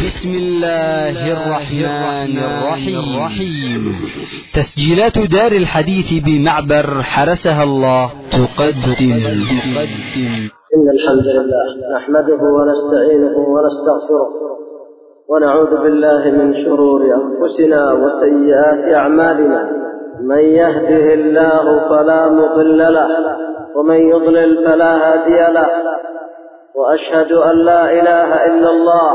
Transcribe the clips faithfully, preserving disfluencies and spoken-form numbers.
بسم الله الرحمن الرحيم. تسجيلات دار الحديث بمعبر حرسها الله تقدم إن الحمد لله نحمده ونستعينه ونستغفره ونعوذ بالله من شرور أنفسنا وسيئات أعمالنا. من يهده الله فلا مضل له ومن يضلل فلا هادي له، وأشهد أن لا إله إلا الله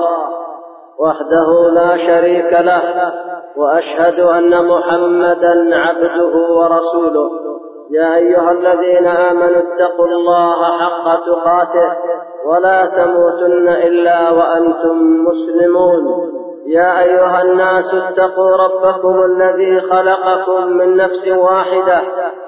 وحده لا شريك له، وأشهد أن محمدا عبده ورسوله. يا أيها الذين آمنوا اتقوا الله حق تقاته ولا تموتن إلا وأنتم مسلمون. يا أيها الناس اتقوا ربكم الذي خلقكم من نفس واحدة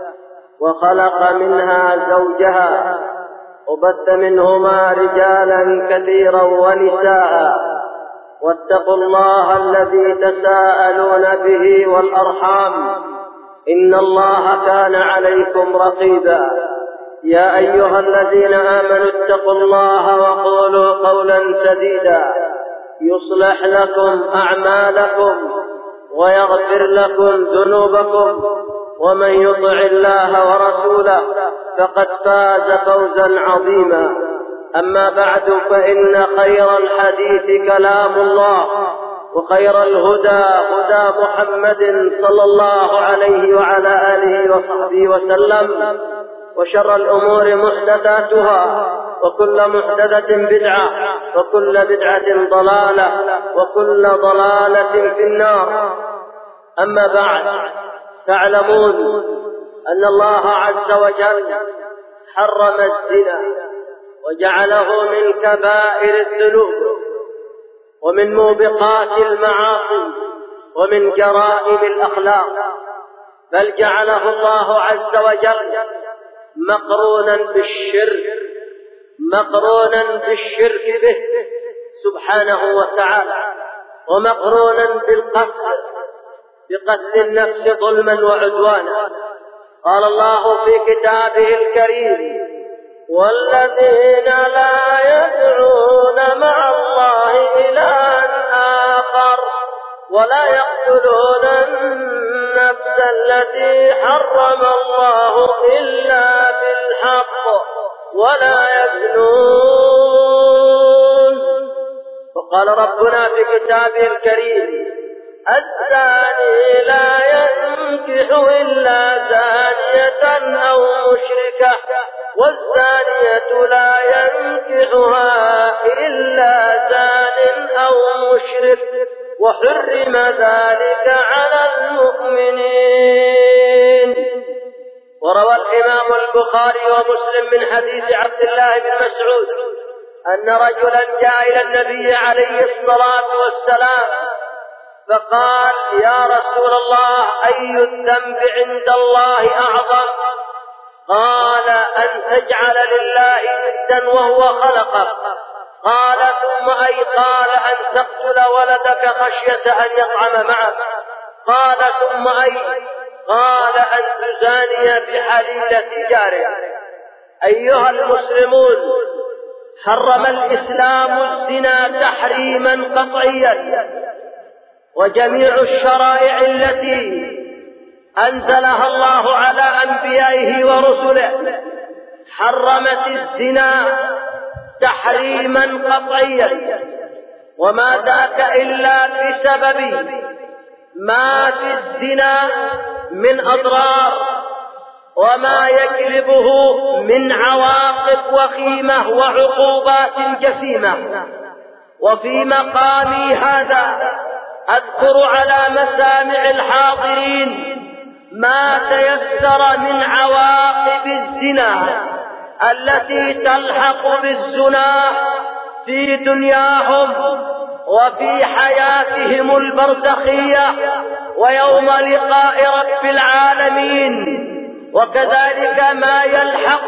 وخلق منها زوجها وبث منهما رجالا كثيرا ونساء، واتقوا الله الذي تساءلون به والأرحام إن الله كان عليكم رقيبا. يا أيها الذين آمنوا اتقوا الله وقولوا قولا سديدا يصلح لكم أعمالكم ويغفر لكم ذنوبكم، ومن يطع الله ورسوله فقد فاز فوزا عظيما. أما بعد، فإن خير الحديث كلام الله، وخير الهدى هدى محمد صلى الله عليه وعلى آله وصحبه وسلم، وشر الأمور محدثاتها، وكل محدثة بدعة، وكل بدعة ضلالة، وكل ضلالة في النار. أما بعد، تعلمون أن الله عز وجل حرم الزنا وجعله من كبائر الذنوب ومن موبقات المعاصي ومن جرائم الأخلاق، بل جعله الله عز وجل مقرونا بالشرك مقرونا بالشرك به سبحانه وتعالى، ومقرونا بالقتل بقتل النفس ظلما وعدوانا. قال الله في كتابه الكريم: والذين لا يدعون مع الله إلها آخر ولا يقتلون النفس التي حرم الله إلا بالحق ولا يزنون. وقال ربنا في كتابه الكريم: الزاني لا ينكح إلا زانية أو مشركة، والزانية لا ينكحها إلا زان أو مشرك، وحرم ذلك على المؤمنين. وروى الإمام البخاري ومسلم من حديث عبد الله بن مسعود أن رجلا جاء إلى النبي عليه الصلاة والسلام فقال: يا رسول الله، أي الذنب عند الله أعظم؟ قال: أن تجعل لله ندا وهو خلقك. قال: ثم أي؟ قال: أن تقتل ولدك خشية أن يطعم معك. قال: ثم أي؟ قال: أن تزاني بحليلة جارك. أيها المسلمون، حرم الإسلام الزنا تحريما قطعيا، وجميع الشرائع التي أنزلها الله على أنبيائه ورسله حرمت الزنا تحريما قطعيا، وما ذاك إلا بسبب ما في الزنا من أضرار وما يجلبه من عواقب وخيمة وعقوبات جسيمة. وفي مقامي هذا أذكر على مسامع الحاضرين ما تيسر من عواقب الزنا التي تلحق بالزنا في دنياهم وفي حياتهم البرزخية ويوم لقاء رب العالمين، وكذلك ما يلحق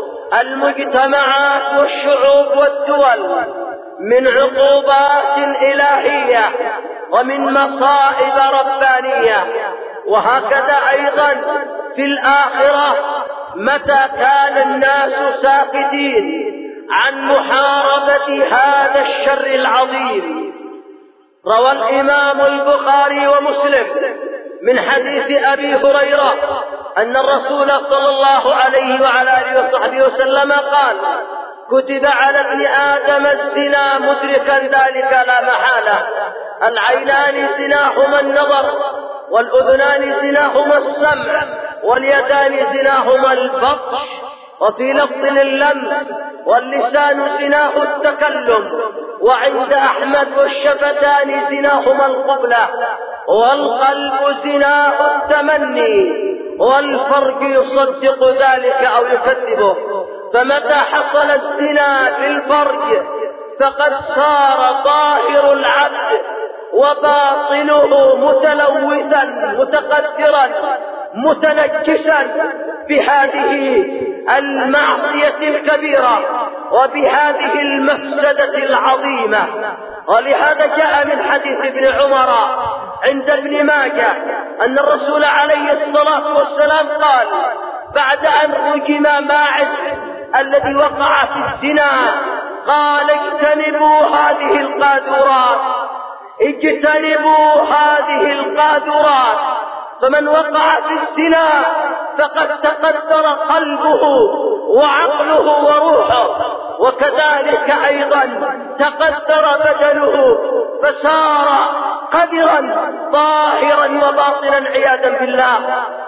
المجتمعات والشعوب والدول من عقوبات إلهية ومن مصائب ربانية. وهكذا أيضا في الآخرة، متى كان الناس ساكتين عن محاربة هذا الشر العظيم روى الإمام البخاري ومسلم من حديث أبي هريرة أن الرسول صلى الله عليه وعلى آله وصحبه وسلم قال: كتب على ابن آدم الزنا مدركا ذلك لا محالة. العينان زناهما النظر، والأذنان زناهما السمع، واليدان زناهما البطش، وفي لفظ اللمس، واللسان زناه التكلم، وعند أحمد والشفتان زناهما القبلة، والقلب زناه التمني، والفرج يصدق ذلك أو يكذبه. فمتى حصل الزنا في الفرج فقد صار ظاهر العبد وباطنه متلوثا متقدرا متنجسا بهذه المعصية الكبيرة وبهذه المفسدة العظيمة. ولهذا جاء من حديث ابن عمر عند ابن ماجه أن الرسول عليه الصلاة والسلام قال بعد أن رجم ماعز الذي وقع في الزنا قال: اجتنبوا هذه القاذورات، اجتنبوا هذه القاذورات، فمن وقع في الزنا فقد تقدر قلبه وعقله وروحه، وكذلك أيضا تقدر بدنه فصار قذرا ظاهرا وباطنا عياذا بالله.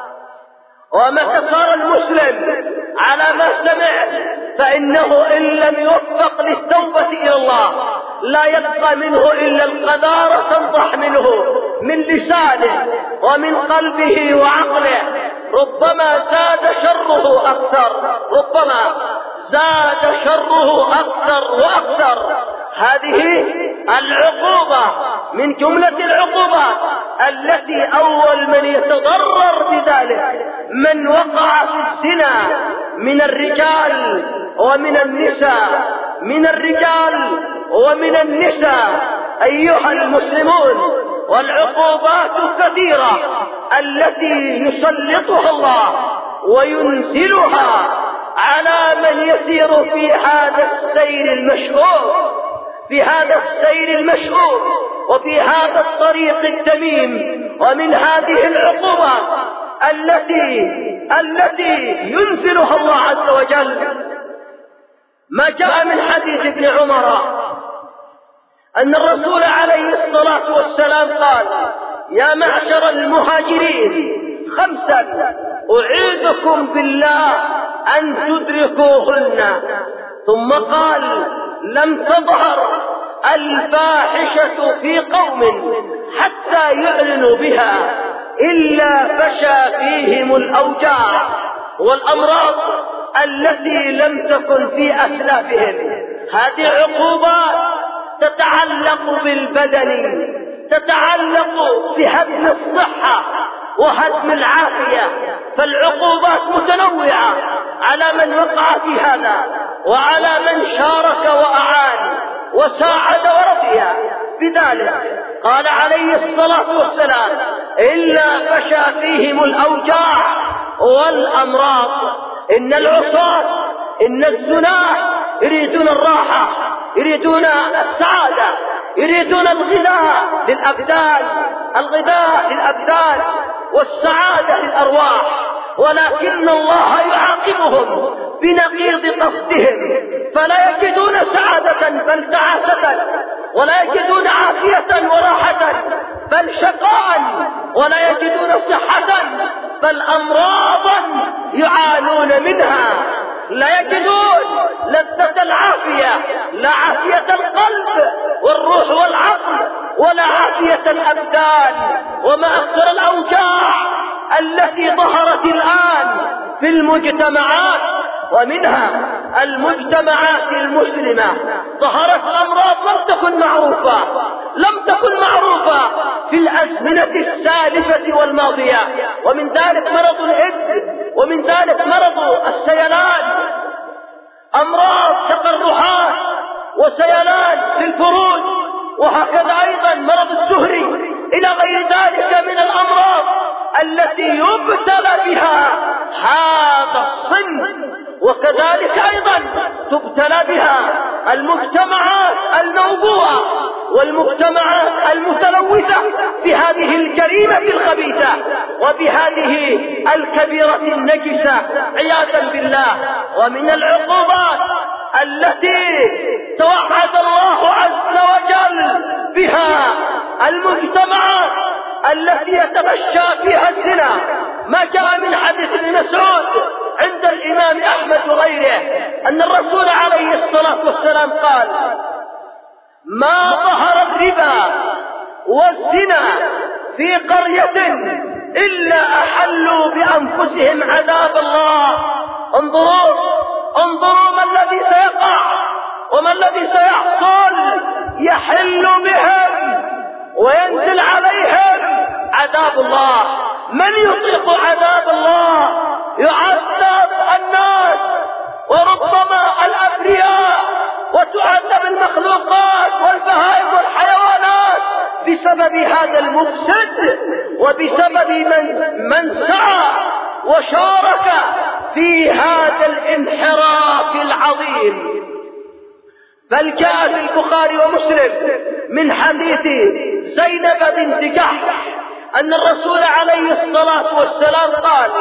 ومتى صار المسلم على ما سمع فإنه إن لم يوفق للتوبة إلى الله لا يبقى منه إلا القذارة تنضح منه من لسانه ومن قلبه وعقله، ربما زاد شره أكثر، ربما زاد شره أكثر وأكثر. هذه العقوبة من جملة العقوبات التي أول من يتضرر بذلك من وقع في الزنا من الرجال ومن النساء، من الرجال ومن النساء أيها المسلمون. والعقوبات كثيرة التي يسلطها الله وينزلها على من يسير في هذا السير المشهور، في هذا السير المشهور وفي هذا الطريق التميم. ومن هذه العقوبات التي التي ينزلها الله عز وجل ما جاء من حديث ابن عمر أن الرسول عليه الصلاة والسلام قال: يا معشر المهاجرين خمسا أعيذكم بالله أن تدركوهن. ثم قال: لم تظهر الفاحشة في قوم حتى يعلنوا بها إلا فشى فيهم الأوجاع والأمراض التي لم تكن في أسلافهم. هذه عقوبات تتعلق بالبدن، تتعلق بهدم الصحة وهدم العافية، فالعقوبات متنوعة على من وقع في هذا وعلى من شارك وأعان وساعد ورضي بذلك. قال عليه الصلاة والسلام: إلا فشى فيهم الأوجاع والأمراض. إن العصاة إن الزناة يريدون الراحة، يريدون السعادة، يريدون الغذاء للأبدان، الغذاء للأبدان والسعادة للأرواح، ولكن الله يعاقبهم بنقيض قصدهم، فلا يجدون سعادة بل تعاسة، ولا يجدون عافية وراحة بل شقاء، ولا يجدون صحة بل أمراضا يعانون منها. لا يجدون لذة العافية، لا عافية القلب والروح والعقل، ولا عافية الأبدان. وما أكثر الأوجاع التي ظهرت الآن في المجتمعات، ومنها المجتمعات المسلمة ظهرت أمراض لم تكن معروفة، لم تكن معروفة في الأزمنة السالفة والماضية. ومن ذلك مرض الإيدز، ومن ذلك مرض السيلان، أمراض تقرحات وسيلان في الفروج، وهكذا أيضا مرض الزهري إلى غير ذلك من الأمراض التي يبتلى بها هذا الصنف. وكذلك أيضا تبتلى بها المجتمعات الموبوءة والمجتمعات المسلمة الخبيثة بهذه الجريمة الخبيثة وبهذه الكبيرة النجسة عياذا بالله. ومن العقوبات التي توعد الله عز وجل بها المجتمعات التي يتفشى فيها الزنا ما جاء من حديث ابن مسعود عند الإمام أحمد وغيره أن الرسول عليه الصلاة والسلام قال: ما ظهر الربا والزنا في قرية إلا أحلوا بأنفسهم عذاب الله. انظروا انظروا ما الذي سيقع وما الذي سيحصل. يحل بهم وينزل عليهم عذاب الله. من يطيق عذاب الله؟ يعذب الناس وربما الأبرياء، وتعذب المخلوقات والبهائم والحيوانات بسبب هذا المفسد وبسبب من, من سعى وشارك في هذا الانحراف العظيم. بل جاء في البخاري ومسلم من حديث زينب بنت جحش أن الرسول عليه الصلاة والسلام قال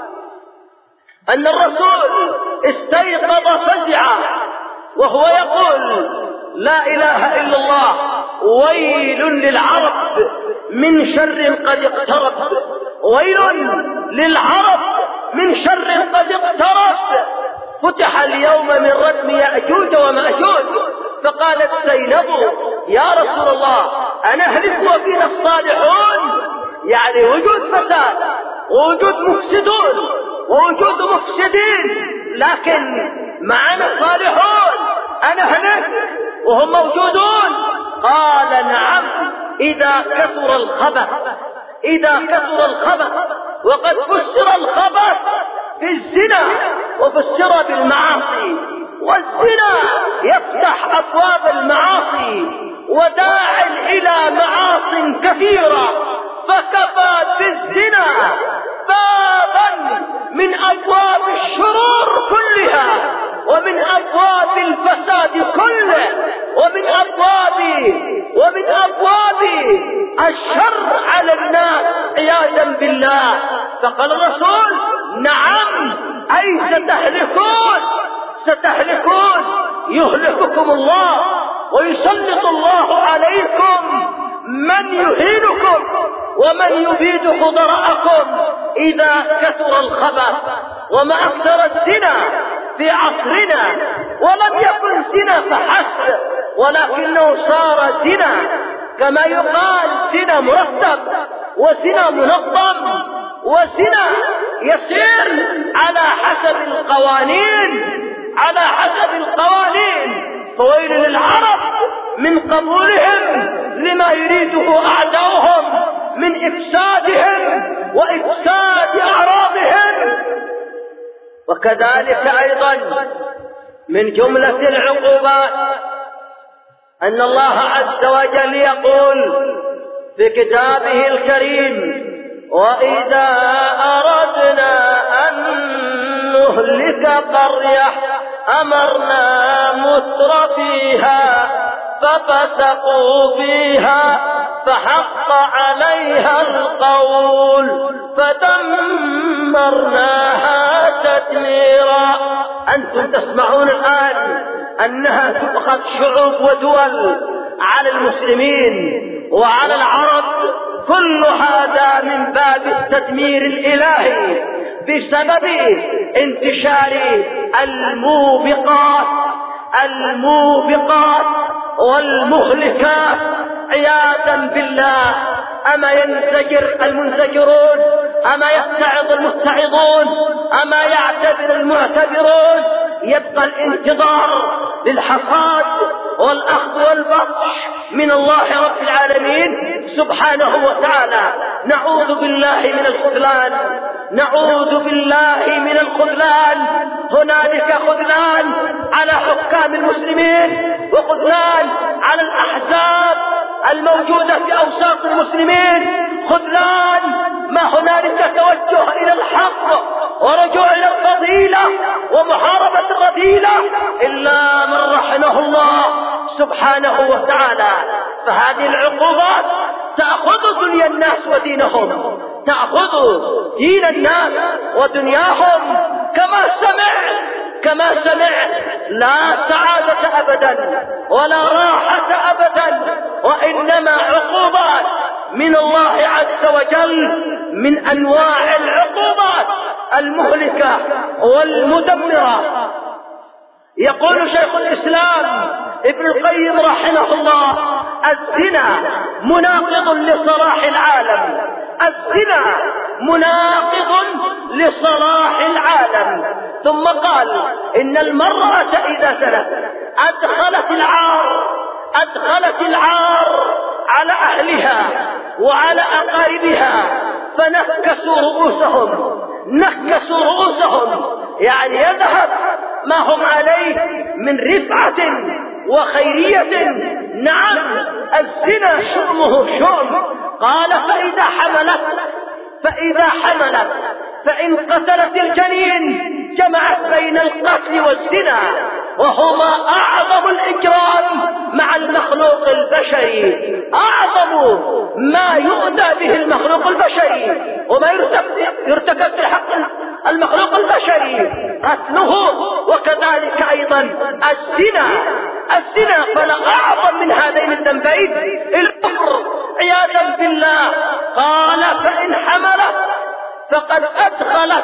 أن الرسول استيقظ فزعا وهو يقول: لا إله إلا الله، ويل للعرب من شر قد اقترب، ويل للعرب من شر قد اقترب. فتح اليوم من ردم يأجوج ومأجوج. فقالت زينب: يا رسول الله، أنهلك وفينا الصالحون؟ يعني وجود فساد ووجود مفسدون ووجود مفسدين، لكن معنا صالحون، أنهلك وهم موجودون؟ قال: نعم، إذا كثر الخبث، إذا كثر الخبث. وقد فسر الخبث بالزنا وفسر بالمعاصي، والزنا يفتح أبواب المعاصي وداع إلى معاص كثيرة، فكفى بالزنا بابا من أبواب الشرور كلها ومن أبواب الفساد كله ومن أبواب ومن أبواب الشر على الناس عياذا بالله. فقال الرسول: نعم، أي ستهلكون ستهلكون يهلككم الله ويسلط الله عليكم من يهينكم ومن يبيد خضراءكم إذا كثر الخبث. وما أكثر الزنا في عصرنا، ولم يكن زنا فحسب، ولكنه صار زنا كما يقال زنا مرتب وزنا منظم وزنا يسير على حسب القوانين على حسب القوانين. فويل للعرب من قبولهم لما يريده أعداؤهم من إفسادهم وإفساد أعراضهم. وكذلك أيضا من جملة العقوبات أن الله عز وجل يقول في كتابه الكريم: وإذا أردنا أن نهلك قرية أمرنا متر فيها ففسقوا فيها فحق عليها القول فدمرناها تدميرا. أنتم تسمعون الآن أنها تؤخذ شعوب ودول على المسلمين وعلى العرب، كل هذا من باب التدمير الإلهي بسبب انتشار الموبقات الموبقات والمهلكات عياذا بالله. أما ينزجر المنزجرون؟ أما يتعظ المتعظون؟ أما يعتبر المعتبرون؟ يبقى الانتظار للحصاد والأخذ والبطش من الله رب العالمين سبحانه وتعالى. نعوذ بالله من الخذلان، نعوذ بالله من الخذلان. هنالك خذلان على حكام المسلمين وخذلان على الأحزاب الموجودة في أوساط المسلمين خذلان، ما هنالك توجه إلى الحق ورجوع إلى الفضيلة ومحاربة الرذيلة إلا من رحمه الله سبحانه وتعالى. فهذه العقوبات تأخذ دنيا الناس ودينهم، تأخذ دين الناس ودنياهم. كما سمع كما سمع لا سعادة أبدا ولا راحة أبدا، وإنما عقوبات من الله عز وجل، من أنواع العقوبات المهلكة والمدمرة. يقول شيخ الإسلام ابن القيم رحمه الله: الزنا مناقض لصلاح العالم، الزنا مناقض لصلاح العالم. ثم قال: إن المرأة إذا زنت أدخلت العار أدخلت العار على أهلها وعلى أقاربها، فنكسوا رؤوسهم نكسوا رؤوسهم يعني يذهب ما هم عليه من رفعة وخيرية. نعم، الزنا شؤمه شؤم. قال: فإذا حملت فإذا حملت فإن قتلت الجنين جمعت بين القتل والزنا، وهما أعظم الإجرام مع المخلوق البشري، أعظم ما يؤذى به المخلوق البشري وما يرتكب في حق المخلوق البشري قتله، وكذلك أيضا الزنا. الزنا فلا أعظم من هذين الذنبين الكفر عياذا بالله. قال: فإن حملت فقد أدخلت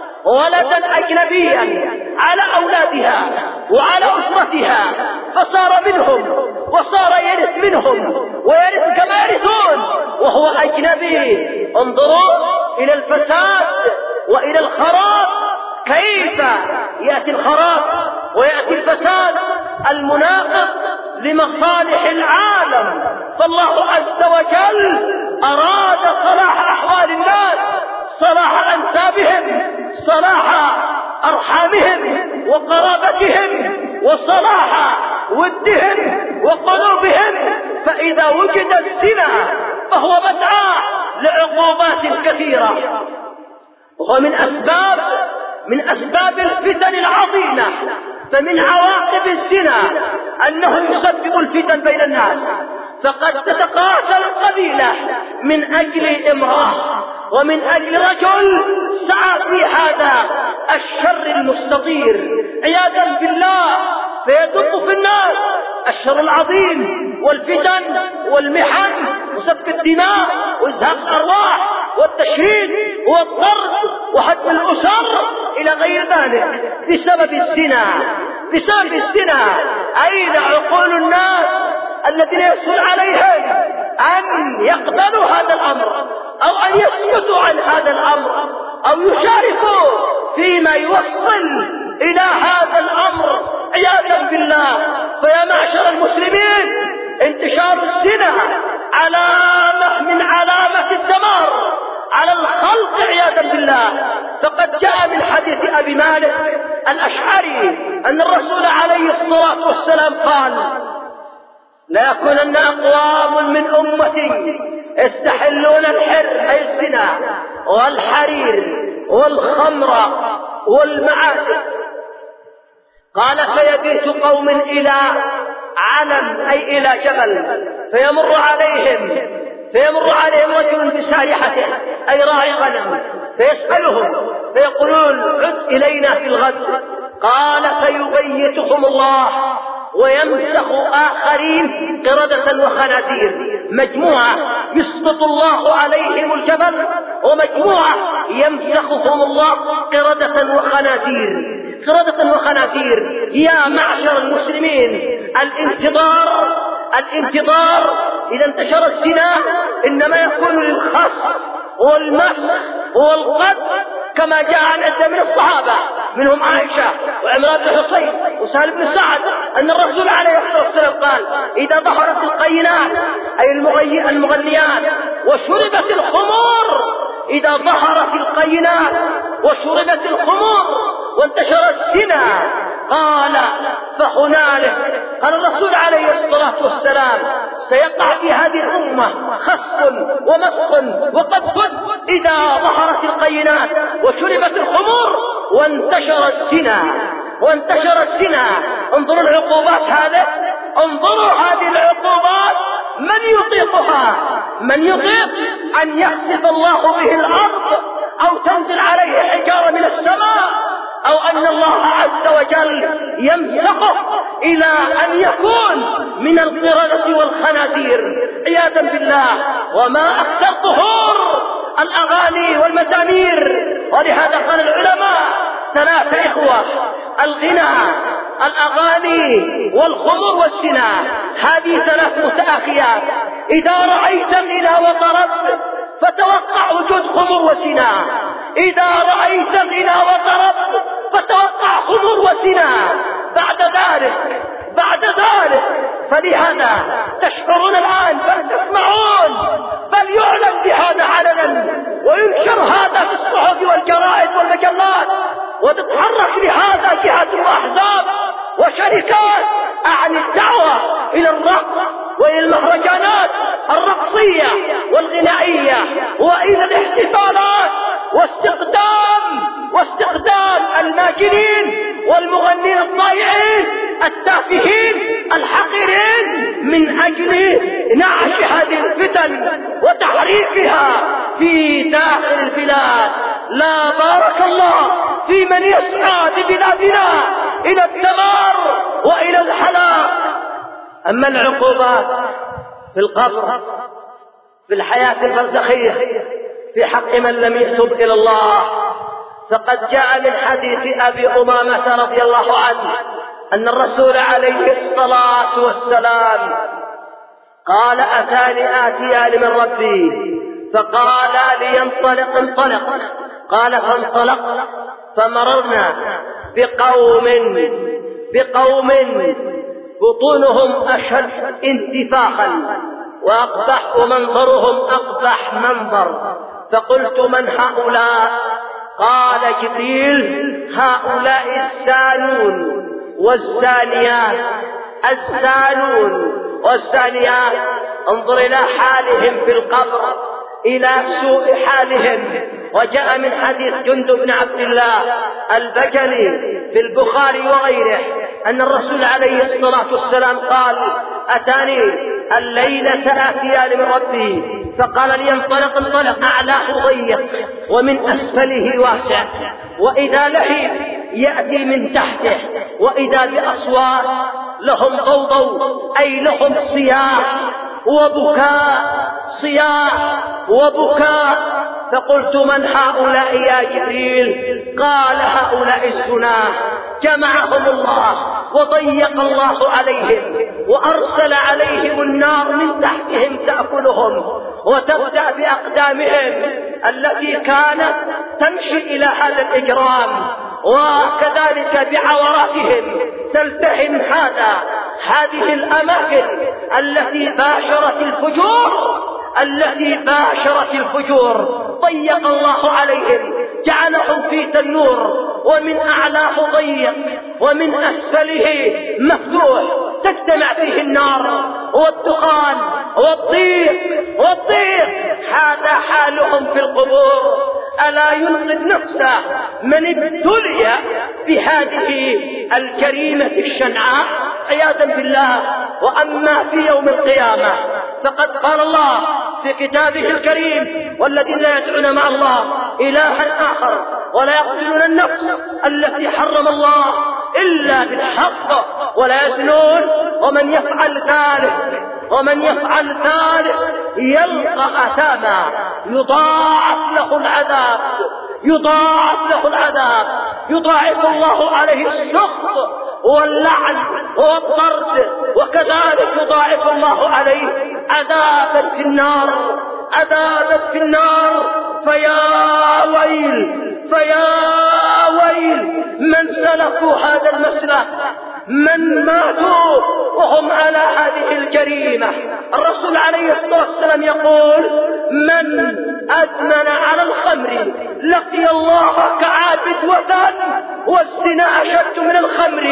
ولدا أجنبيا على أولادها وعلى أسرتها، فصار منهم وصار يرث منهم ويرث كما يرثون وهو أجنبي. انظروا إلى الفساد وإلى الخراب، كيف يأتي الخراب ويأتي الفساد المناقض لمصالح العالم. فالله عز وجل أراد صلاح أحوال الناس، صلاح أنسابهم، صلاح أرحامهم وقرابتهم، وصلاح ودهم وقلوبهم. فإذا وجد الزنا فهو مدعاة لعقوبات كثيرة، وهو من أسباب من أسباب الفتن العظيمة. فمن عواقب الزنا أنه يسبب الفتن بين الناس، فقد تتقاتل القبيلة من أجل امرأة ومن أجل رجل سعى في هذا الشر المستطير عياذا بالله، فيدق في الناس الشر العظيم والفتن والمحن وسفك الدماء وإزهاق الأرواح والتشريد والضرب وحتى الأسر إلى غير ذلك بسبب الزنا. بسبب الزنا أين عقول الناس الذين يسهل عليهم أن يقبلوا هذا الأمر أو أن يسكتوا عن هذا الأمر أو يشاركوا فيما يوصل إلى هذا الأمر عياذا بالله؟ فيا معشر المسلمين، انتشار الزنا علامة من علامة الدمار على الخلق عياذا بالله. فقد جاء من حديث أبي مالك الأشعري أن الرسول عليه الصلاة والسلام قال: لا يكونن أقوام من أمتي يستحلون الحر أي الزنا والحرير والخمر والمعازف. قال: فيبيت قوم إلى علم أي إلى جبل، فيمر عليهم فيمر عليهم رجل بسارحته أي راعي غنم، فيسألهم فيقولون: عد إلينا في الغد. قال: فيبيتهم الله ويمسخ آخرين قردة وخنازير، مجموعة يسقط الله عليهم الجبل، ومجموعة يمسخهم الله قردة وخنازير. قردة وخنازير. يا معشر المسلمين، الانتظار الانتظار إذا انتشر الزنا إنما يكون للخص والمسخ والقتل، كما جاء عن عدة من الصحابة منهم عائشة وعمران بن حصين وسهل بن سعد أن الرسول عليه الصلاة والسلام قال: إذا ظهرت القينات أي المغنيات وشربت الخمور، إذا ظهرت القينات وشربت الخمور وانتشر الزنا، قال: فهنالك قال الرسول عليه الصلاة والسلام: سيقع في هذه الأمة خص ومسخ وقذف إذا ظهرت القينات وشربت الخمور وانتشر الزنا وانتشر الزنا. انظروا العقوبات هذه، انظروا هذه العقوبات، من يطيقها؟ من يطيق أن يخسف الله به الأرض أو تنزل عليه حجارة من السماء أو أن الله عز وجل يمسخه إلى أن يكون من القردة والخنازير عياذا بالله. وما أكثر ظهور الأغاني والمزامير. ولهذا قال العلماء ثلاثة إخوة: الغنى، الأغاني، والخمر والزنا. هذه ثلاث متآخيات. إذا رأيت الغنى وطرب فتوقع وجود خمر وزنا، إذا رأيت الغنى وطرب فتوقع خمر وزنا. بعد ذلك بعد ذلك فلهذا تشعرون الآن بل تسمعون بل يعلن بهذا علنا وينشر هذا في الصحف والجرائد والمجلات، وتتحرك لهذا جهات وأحزاب وشركات عن الدعوة إلى الرقص وإلى المهرجانات الرقصية والغنائية وإلى الاحتفالات واستخدام واستخدام الماجنين والمغنين الضائعين التافهين الحقيرين من أجل نعش هذه الفتن وتحريفها في داخل البلاد. لا بارك الله في من يسعى ببلادنا إلى الدمار وإلى الهلاك. أما العقوبات في القبر، في الحياة البرزخية، في حق من لم يتب إلى الله، فقد جاء من حديث أبي أمامة رضي الله عنه أن الرسول عليه الصلاة والسلام قال: أتاني آتيان من ربي فقال لي انطلق انطلق. قال فانطلق فمررنا بقوم بقوم بطونهم أشد انتفاخا وأقبح ومنظرهم أقبح منظر. فقلت: من هؤلاء؟ قال جبريل: هؤلاء الزانون والزانيات. الزانون والزانيات، انظر إلى حالهم في القبر، إلى سوء حالهم. وجاء من حديث جندب بن عبد الله البجلي في البخاري وغيره أن الرسول عليه الصلاة والسلام قال: أتاني الليلة آتيان من ربي فقال لي انطلق انطلق. أعلاه ضيق ومن أسفله واسع، وإذا لهيب يأتي من تحته، وإذا بأصوات لهم ضوضو أي لهم صياح وبكاء، صياح وبكاء. فقلت: من هؤلاء يا جبريل؟ قال: هؤلاء الزنا، جمعهم الله وضيق الله عليهم وأرسل عليهم النار من تحتهم تأكلهم وتبدأ بأقدامهم التي كانت تمشي إلى هذا الإجرام، وكذلك بعوراتهم تلتهم هذا هذه الأماكن التي باشرت الفجور التي باشرت الفجور. ضيق الله عليهم، جعلهم في تنور، ومن أعلاه ضيق ومن أسفله مفتوح، تجتمع فيه النار والدخان والضيق والضيق. هذا حالهم في القبور. ألا ينقذ نفسه من ابتلي بهذه الجريمة الشنعاء عياذا بالله. وأما في يوم القيامة فقد قال الله في كتابه الكريم: والذين لا يدعون مع الله إلها آخر ولا يقتلون النفس التي حرم الله إلا بالحق ولا يزنون ومن يفعل ذلك ومن يفعل ذلك يلقى أثاما يضاعف له العذاب يضاعف له العذاب يضاعف الله عليه السخط واللعن والطرد، وكذلك يضاعف الله عليه عذابا في النار عذابا في النار. فيا ويل فيا ويل من سلكوا هذا المسلك، من ماتوا وهم على هذه الجريمة. الرسول عليه الصلاة والسلام يقول: من أدمن على الخمر لقي الله كعابد وثن، والزنا أشد من الخمر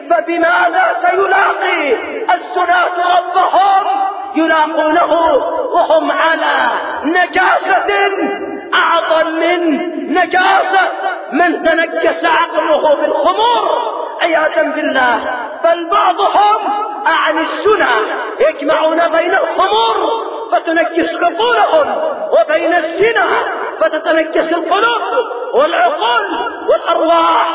فبماذا سيلاقي الزناة ربهم؟ يلاقونه وهم على نجاسة أعظم من نجاسة من تنجس عقله بالخمور عياذا بالله. بل بعضهم عن السنة يجمعون بين الخمور فتنجس عقولهم وبين الزنا فتتنجس القلوب والعقول والأرواح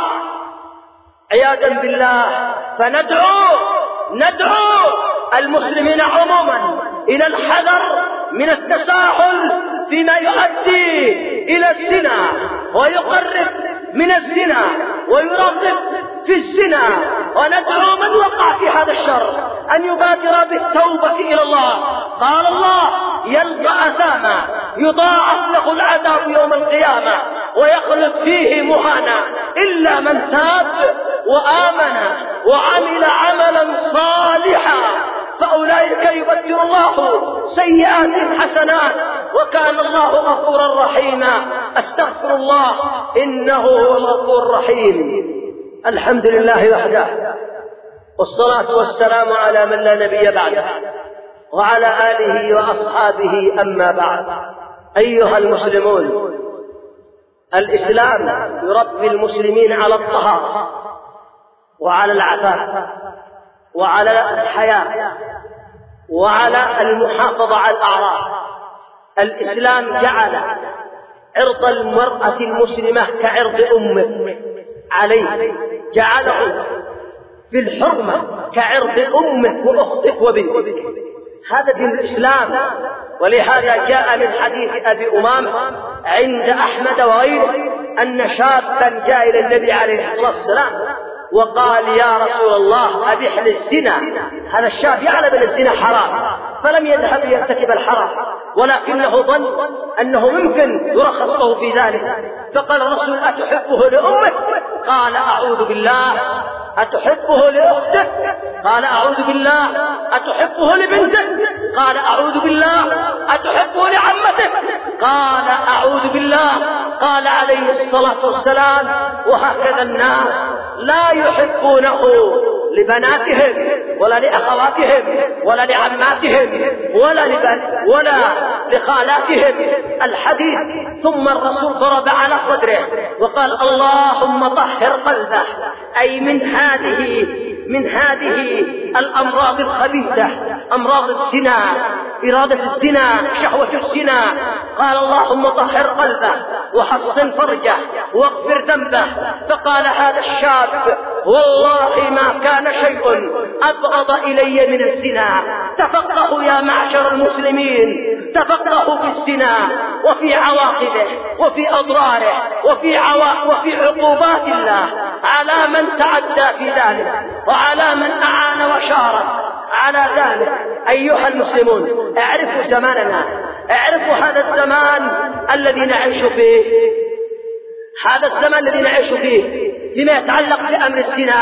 عياذا بالله. فندعو ندعو المسلمين عموما إلى الحذر من التساهل فيما يؤدي إلى الزنا ويقرب من الزنا ويرغب في الزنا، وندعو من وقع في هذا الشر أن يبادر بالتوبة إلى الله. قال الله: يلقى أثاما يضاعف له العذاب يوم القيامة ويخلد فيه مهانا إلا من تاب وآمن وعمل عملا صالحا فأولئك يبدل الله سيئاتهم حسنات وكان الله غفورا رحيما. أستغفر الله إنه هو الغفور الرحيم. الحمد لله وحده، والصلاة والسلام على من لا نبي بعده وعلى آله وأصحابه. أما بعد، أيها المسلمون، الإسلام يربي المسلمين على الطهارة وعلى العفاف وعلى الحياة وعلى المحافظة على الأعراض. الإسلام جعل عرض المرأة المسلمة كعرض أمه عليه، جعله في الحرمة كعرض أمه وأختك وبنتك. هذا دين الإسلام. ولهذا جاء من حديث أبي أمامة عند أحمد وغيره أن شابا جاء إلى النبي عليه الصلاة والسلام وقال: يا رسول الله أبيح للزنا. هذا الشاب يعلم أن الزنا حرام فلم يذهب ليرتكب الحرام، ولكنه ظن أنه يمكن يرخص له في ذلك، فقال الرسول: أتحبه لأمك؟ قال: أعوذ بالله. أتحبه لأختك؟ قال: أعوذ بالله. أتحبه لبنتك؟ قال: أعوذ بالله. أتحبه لعمتك؟ قال: أعوذ بالله. قال عليه الصلاة والسلام: وهكذا الناس لا يحبونه لبناتهم ولا لأخواتهم ولا لعماتهم ولا لبن ولا لخالاتهم. الحديث. ثم الرسول ضرب على صدره وقال: اللهم طهر قلبه، أي من هذه من هذه الأمراض الخبيثة، أمراض الزنا، إرادة الزنا، شهوة الزنا. قال: اللهم طهر قلبه وحصن فرجه واغفر ذنبه. فقال هذا الشاب: والله ما كان شيء أبغض إلي من الزنا. تفقهوا يا معشر المسلمين، تفقهوا في الزنا وفي عواقبه وفي أضراره وفي عوا... وفي عقوبات الله على من تعدى في ذلك وعلى من أعان وشارك على ذلك. أيها المسلمون، اعرفوا زماننا، اعرفوا هذا الزمان الذي نعيش فيه، هذا الزمان الذي نعيش فيه فيما يتعلق بأمر الزنا.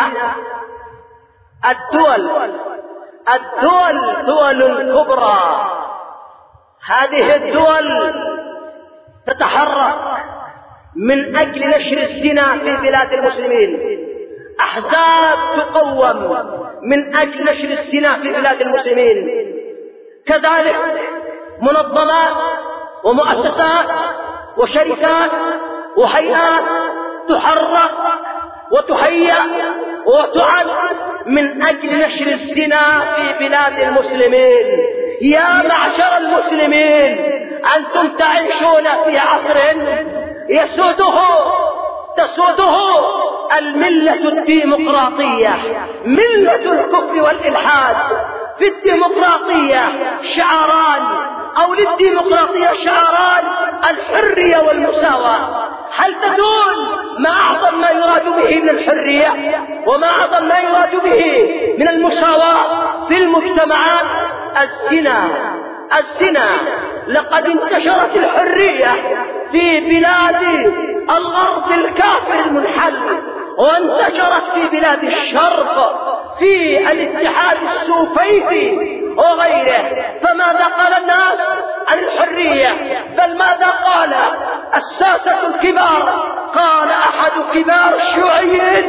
الدول الدول دول كبرى، هذه الدول تتحرك من أجل نشر الزنا في بلاد المسلمين، أحزاب تقوم من أجل نشر الزنا في بلاد المسلمين، كذلك منظمات ومؤسسات وشركات وهيئات تحرك وتهيأ وتعد من أجل نشر الزنا في بلاد المسلمين. يا معشر المسلمين، أنتم تعيشون في عصر يسوده تسوده الملة الديمقراطية، ملة الكفر والإلحاد. في الديمقراطية شعاران، أو للديمقراطية شعاران: الحرية والمساواة. هل تدون ما أعظم ما يراد به من الحرية وما أعظم ما يراد به من المساواة في المجتمعات؟ الزنا الزنا لقد انتشرت الحرية في بلاد الغرب الكافر المنحل، وانتشرت في بلاد الشرق في الاتحاد السوفيتي وغيره. فماذا قال الناس عن الحرية؟ بل ماذا قال الساسة الكبار؟ قال أحد كبار الشيوعيين: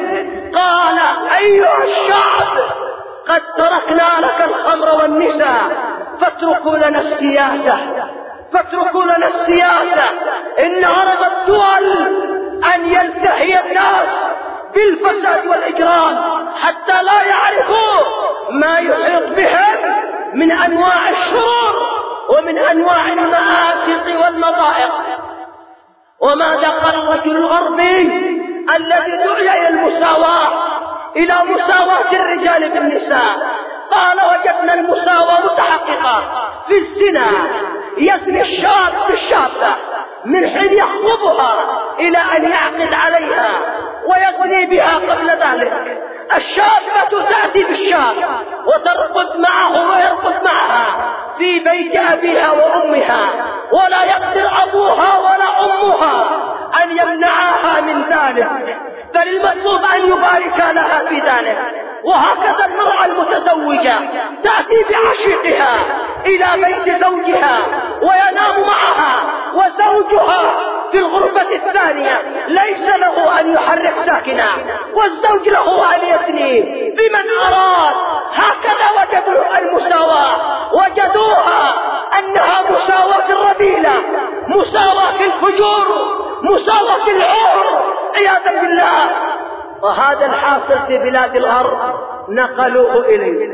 قال أيها الشعب قد تركنا لك الخمر والنساء فاتركوا لنا السياسة فاتركوا لنا السياسة. إن غرض الدول أن يلتهي الناس بالفساد والإجرام حتى لا يعرفوا ما يحيط بهم من أنواع الشرور ومن أنواع المآسق والمضائق. وماذا قال الرجل الغربي الذي دعي إلى المساواة إلى مساواة الرجال بالنساء؟ قال وجدنا المساواة متحققة في الزنا، يزني الشاب بالشابة من حين يخطبها إلى أن يعقد عليها ويزني بها قبل ذلك. الشابة تأتي بالشاب وترقد معه ويرقد معها في بيت أبيها وأمها، ولا يقدر أبوها ولا أمها أن يمنعها من ذلك، بل المطلوب أن يبارك لها في ذلك. وهكذا المرأة المتزوجة تأتي بعشيقها إلى بيت زوجها وينام معها، وزوجها في الغرفة الثانية ليس له أن يحرك ساكنا، والزوج له أن يثني بمن أراد. هكذا وجدوا المساواة، وجدوها أنها مساواة في الرذيلة، مساواة في الفجور، مساواة في العور عياذا بالله. وهذا الحاصل في بلاد الغرب نقلوه إليه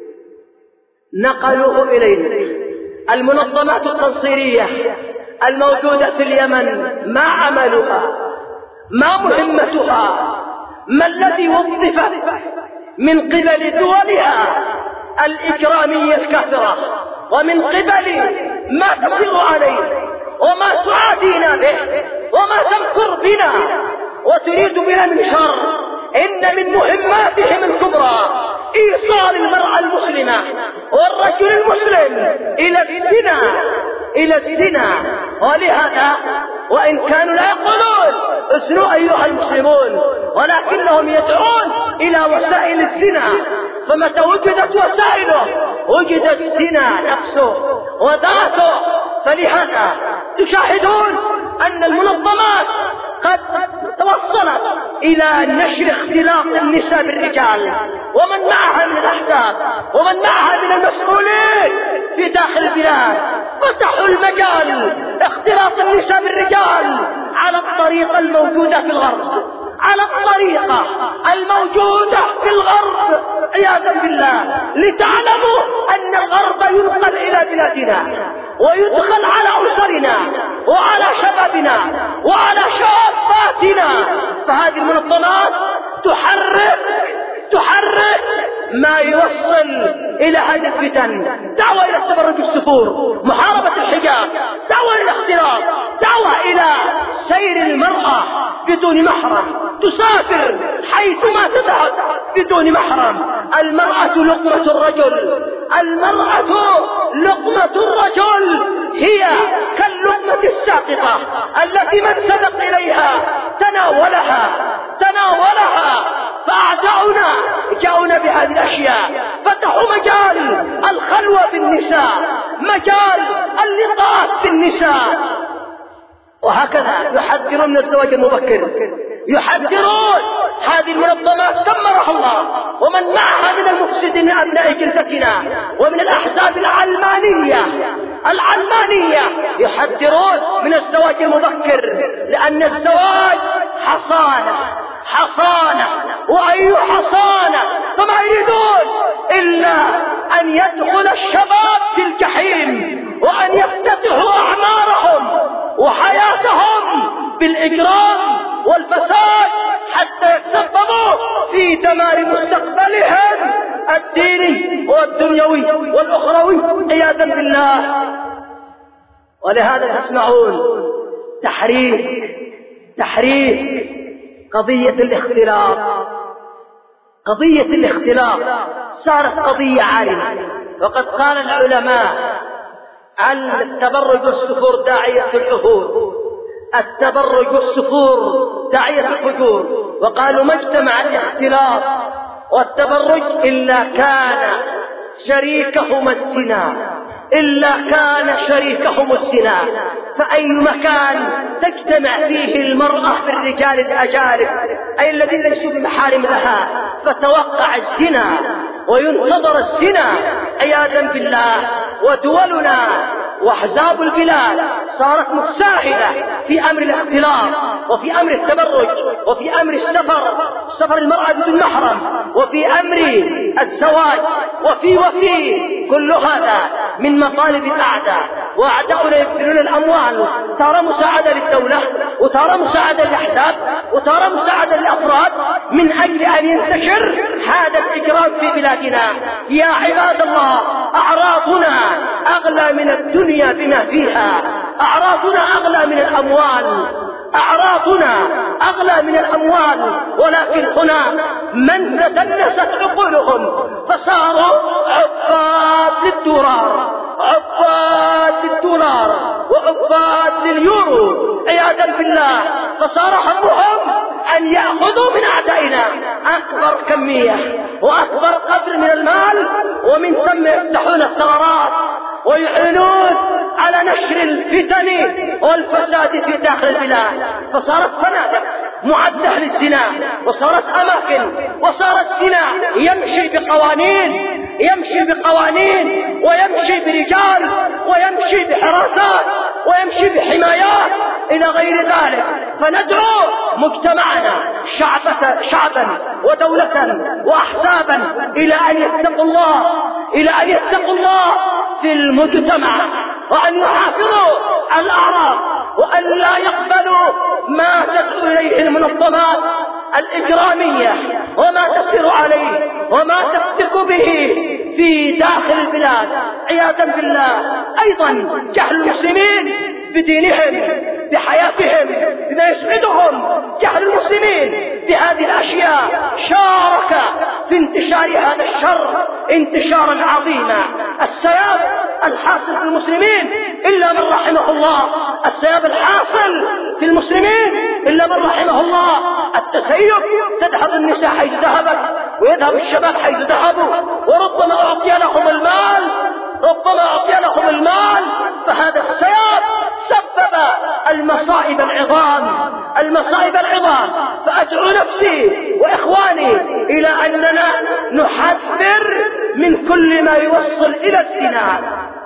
نقلوه إليه المنظمات التنصيرية الموجودة في اليمن ما عملها؟ ما مهمتها؟ ما الذي وظفت من قبل دولها الإجرامية الكثرة، ومن قبل ما تصر عليه وما تعادينا به وما تمكر بنا وتريد بنا من شر؟ إن من مهماتهم الكبرى إيصال المرأة المسلمة والرجل المسلم إلى الزنا إلى الزنا. ولهذا وإن كانوا لا يقولون اسروا أيها المسلمون، ولكنهم يدعون إلى وسائل الزنا، فمتى وجدت وسائله وجد الزنا نفسه وذاته. فلهذا تشاهدون أن المنظمات قد توصلت إلى نشر اختلاط النساء بالرجال، ومن معها من الأحزاب ومن معها من المسؤولين في داخل البلاد فتحوا المجال اختلاط النساء بالرجال على الطريقة الموجودة في الغرب، على الطريقة الموجودة في الغرب عياذا بالله، لتعلموا أن الغرب ينقل إلى بلادنا ويدخل على أسرنا وعلى شبابنا وعلى شاباتنا. فهذه المنظمات تحرك تحرك ما يوصل إلى هذه الفتن، دعوة إلى التبرج السفور، محاربة الحجاب، دعوة إلى الاختلاط، دعوة إلى سير المرأة بدون محرم، تسافر حيثما تذهب بدون محرم. المرأة لقمة الرجل، المرأة لقمة الرجل هي كاللقمة الساقطة التي من سبق إليها تناولها تناولها. فأعداؤنا جاءونا بهذه الأشياء، فتحوا مجال الخلوة بالنساء، مجال اللقاءات بالنساء، وهكذا يحذرون من الزواج المبكر، يحذرون. هذه المنظمات دمرها الله ومن معها من المفسدين من أبناء جلدتنا ومن الأحزاب العلمانية العلمانية يحذرون من الزواج المبكر، لأن الزواج حصانة حصانة وأي حصانة، فما يريدون إلا أن يدخل الشباب في الجحيم وأن يفتتحوا أعمارهم وحياتهم بالإجرام والفساد حتى يتسببوا في دمار مستقبلهم الديني والدنيوي والأخروي عياذا بالله. ولهذا تسمعون تحريك تحريك قضية الاختلاط. قضية الاختلاط صارت قضية عالمة، وقد قال العلماء عن التبرج والسفور داعية العهود، التبرج والسفور داعية الفجور، وقالوا ما اجتمع الاختلاط والتبرج إلا كان شريكهما الزنا، إلا كان شريكهم الزنا. فأي مكان تجتمع فيه المرأة بالرجال الأجانب أي الذين ليسوا بمحارم لها فتوقع الزنا وينتظر الزنا عياذا بالله. ودولنا وأحزاب البلاد صارت متساهلة في أمر الاختلاط وفي أمر التبرج وفي أمر السفر سفر المرأة بدون محرم وفي أمر الزواج وفي وفي كل هذا من مطالب الأعداء. وأعداؤنا يبذلون الأموال، ترى مساعدة للدولة وترى مساعدة للأحزاب وترى مساعدة للأفراد من أجل أن ينتشر هذا الإجرام في بلادنا. يا عباد الله، أعراضنا أغلى من الدنيا بما فيها، أعراضنا أغلى من الأموال، أعراضنا أغلى من الأموال. ولكن هنا من تدنست عقولهم فصاروا عباد للدولار، عباد للدولار وعباد لليورو عياذا بالله. فصار همهم أن يأخذوا من أعدائنا أكبر كمية وأكبر قدر من المال، ومن ثم يفتحون الثغرات ويعلنون على نشر الفتن والفساد في داخل البلاد. فصارت فنادق معدة للزنا، وصارت أماكن، وصار الزنا يمشي بقوانين، يمشي بقوانين ويمشي برجال ويمشي بحراسات ويمشي بحمايات إلى غير ذلك. فندعو مجتمعنا شعبة شعبا ودولة وأحزابا إلى أن يتقوا الله، إلى أن يتقوا الله في المجتمع، وأن يحافظوا على الأعراض، وأن لا يقبلوا ما تدعو إليه المنظمات الإجرامية وما تسير عليه وما تفتك به في داخل البلاد عياذا بالله. أيضا جهل المسلمين بدينهم بحياتهم بما يسعدهم، جهل المسلمين بهذه الأشياء شارك في انتشار هذا الشر انتشارا عظيما. السياب الحاصل في المسلمين إلا من رحمه الله، السياب الحاصل في المسلمين إلا من رحمه الله. التسيب، تذهب النساء حيث ذهبت ويذهب الشباب حيث ذهبوا، وربما أعطي لهم المال، ربما أعطي لهم المال. فهذا السياب سبب المصائب العظام، المصائب العظام. فأدعو نفسي وإخواني إلى أننا نحذر من كل ما يوصل إلى الزنا،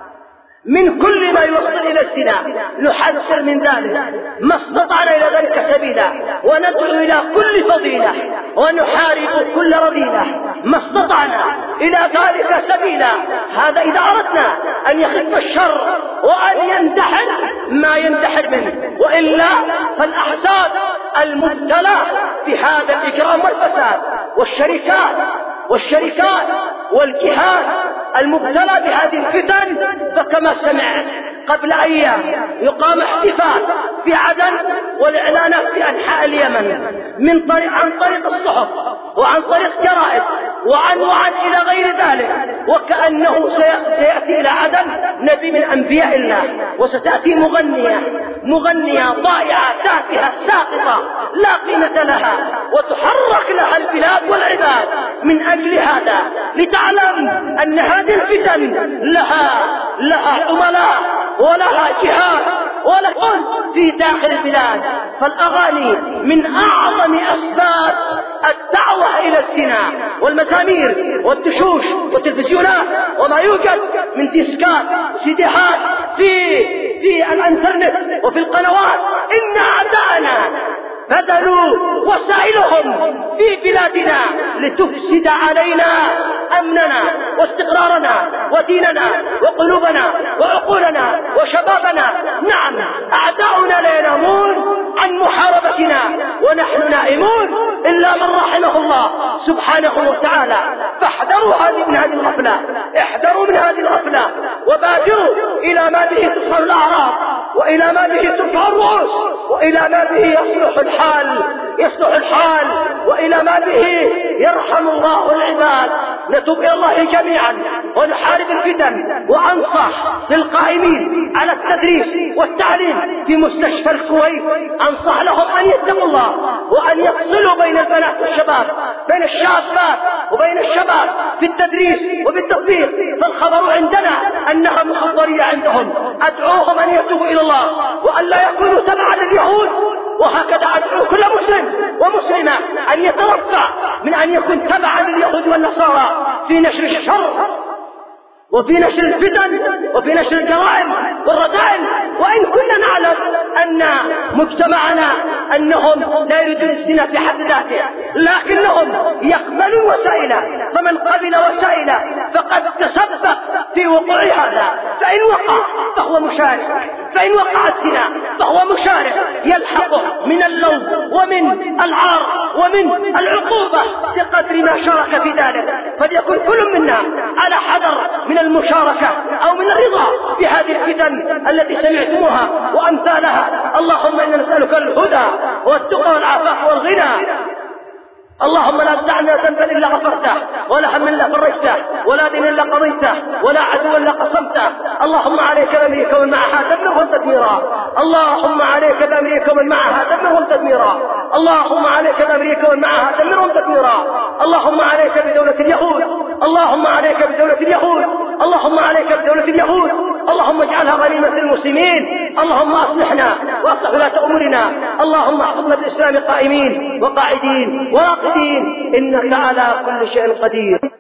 من كل ما يوصل إلى الزنا نحذر من ذلك ما استطعنا إلى ذلك سبيلا، وندعو إلى كل فضيلة ونحارب كل رذيلة ما استطعنا إلى ذلك سبيلا. هذا إذا أردنا أن يخف الشر وأن يندحر ما يندحر منه، وإلا فالأحزاب المبتلى بهذا الإجرام والفساد والشركات والشركات والجهات المبتلى بهذه الفتن، فكما سمعت قبل أيام يقام احتفال في عدن والإعلانات في أنحاء اليمن من طريق عن طريق الصحف وعن طريق جرائد وعن وعن إلى غير ذلك، وكأنه سيأتي إلى عدن نبي من أنبياء الله، وستأتي مغنية مغنية ضائعة تافهة ساقطة لا قيمة لها، وتحرك لها البلاد والعباد من أجل هذا، لتعلم أن هذه الفتن لها لها عملاء ولها جهات ولكن في داخل البلاد. فالأغاني من أعظم أسباب الدعوة إلى الزنا، والمزامير والدشوش والتلفزيونات وما يوجد من ديسكات وسيديهات في في الانترنت وفي القنوات. إن أعداءنا بذلوا وسائلهم في بلادنا لتفسد علينا أمننا واستقرارنا وديننا وقلوبنا وعقولنا وشبابنا. نعم، أعداؤنا لا ينامون عن محاربتنا ونحن نائمون إلا من رحمه الله سبحانه وتعالى. فاحذروا هذه من هذه الغفلة، احذروا من هذه الغفلة، وبادروا إلى ما به تصفر الأعراض، وإلى ما به ترفع الرؤوس، وإلى ما به يصلح الحال يصلح الحال وإلى ما به يرحم الله العباد. نتوب إلى الله جميعا ونحارب الفتن، وأنصح للقائمين على التدريس والتعليم في مستشفى الكويت، أنصح لهم أن يتقوا الله وأن يفصلوا بين البنات والشباب، بين الشابات وبين الشباب في التدريس وبالتطبيق، فالخبر عندنا أنها محضرية عندهم. أدعوهم أن يتوبوا إلى الله وأن لا يكونوا تبعا لليهود، وهكذا أدعو كل مسلم ومسلمة أن يترفع من أن يكون تبعا لليهود والنصارى في نشر الشر وفي نشر الفتن وفي نشر الجرائم والرذائل. وإن كنا نعلم أن مجتمعنا أنهم لا يريدون الزنا في حد ذاته، لكنهم يقبلون وسائله، فمن قبل وسائله فقد تسبب في وقوع هذا، فإن وقع فهو مشارك، فإن وقع الزنا فهو مشارك، يلحقه من اللوم ومن العار ومن العقوبة بقدر ما شارك في ذلك. فليكن كل منا على حذر من المشاركة أو من الرضا بهذه الفتن التي سمعتموها وأمثالها. اللهم إنا نسألك الهدى والتقى والعفاف والغنى. اللهم لا تدعنا ذنبا إلا غفرته، ولا هم إلا فرجته، ولا دين إلا قضيته، ولا عدو إلا قصمته. اللهم عليك بأمريكا ومن معها دمرهم تدميرا. اللهم عليك بأمريكا ومن معها دمرهم تدميرا. اللهم عليك بأمريكا ومن معها دمرهم تدميرا. اللهم عليك بدولة اليهود، اللهم عليك بدولة اليهود، اللهم عليك بدولة اليهود. اللهم اجعلها غنيمة للمسلمين. اللهم أصلحنا وأصلح ولاة أمورنا. اللهم احفظنا بالإسلام قائمين وقاعدين وراقدين، إنك على كل شيء قدير.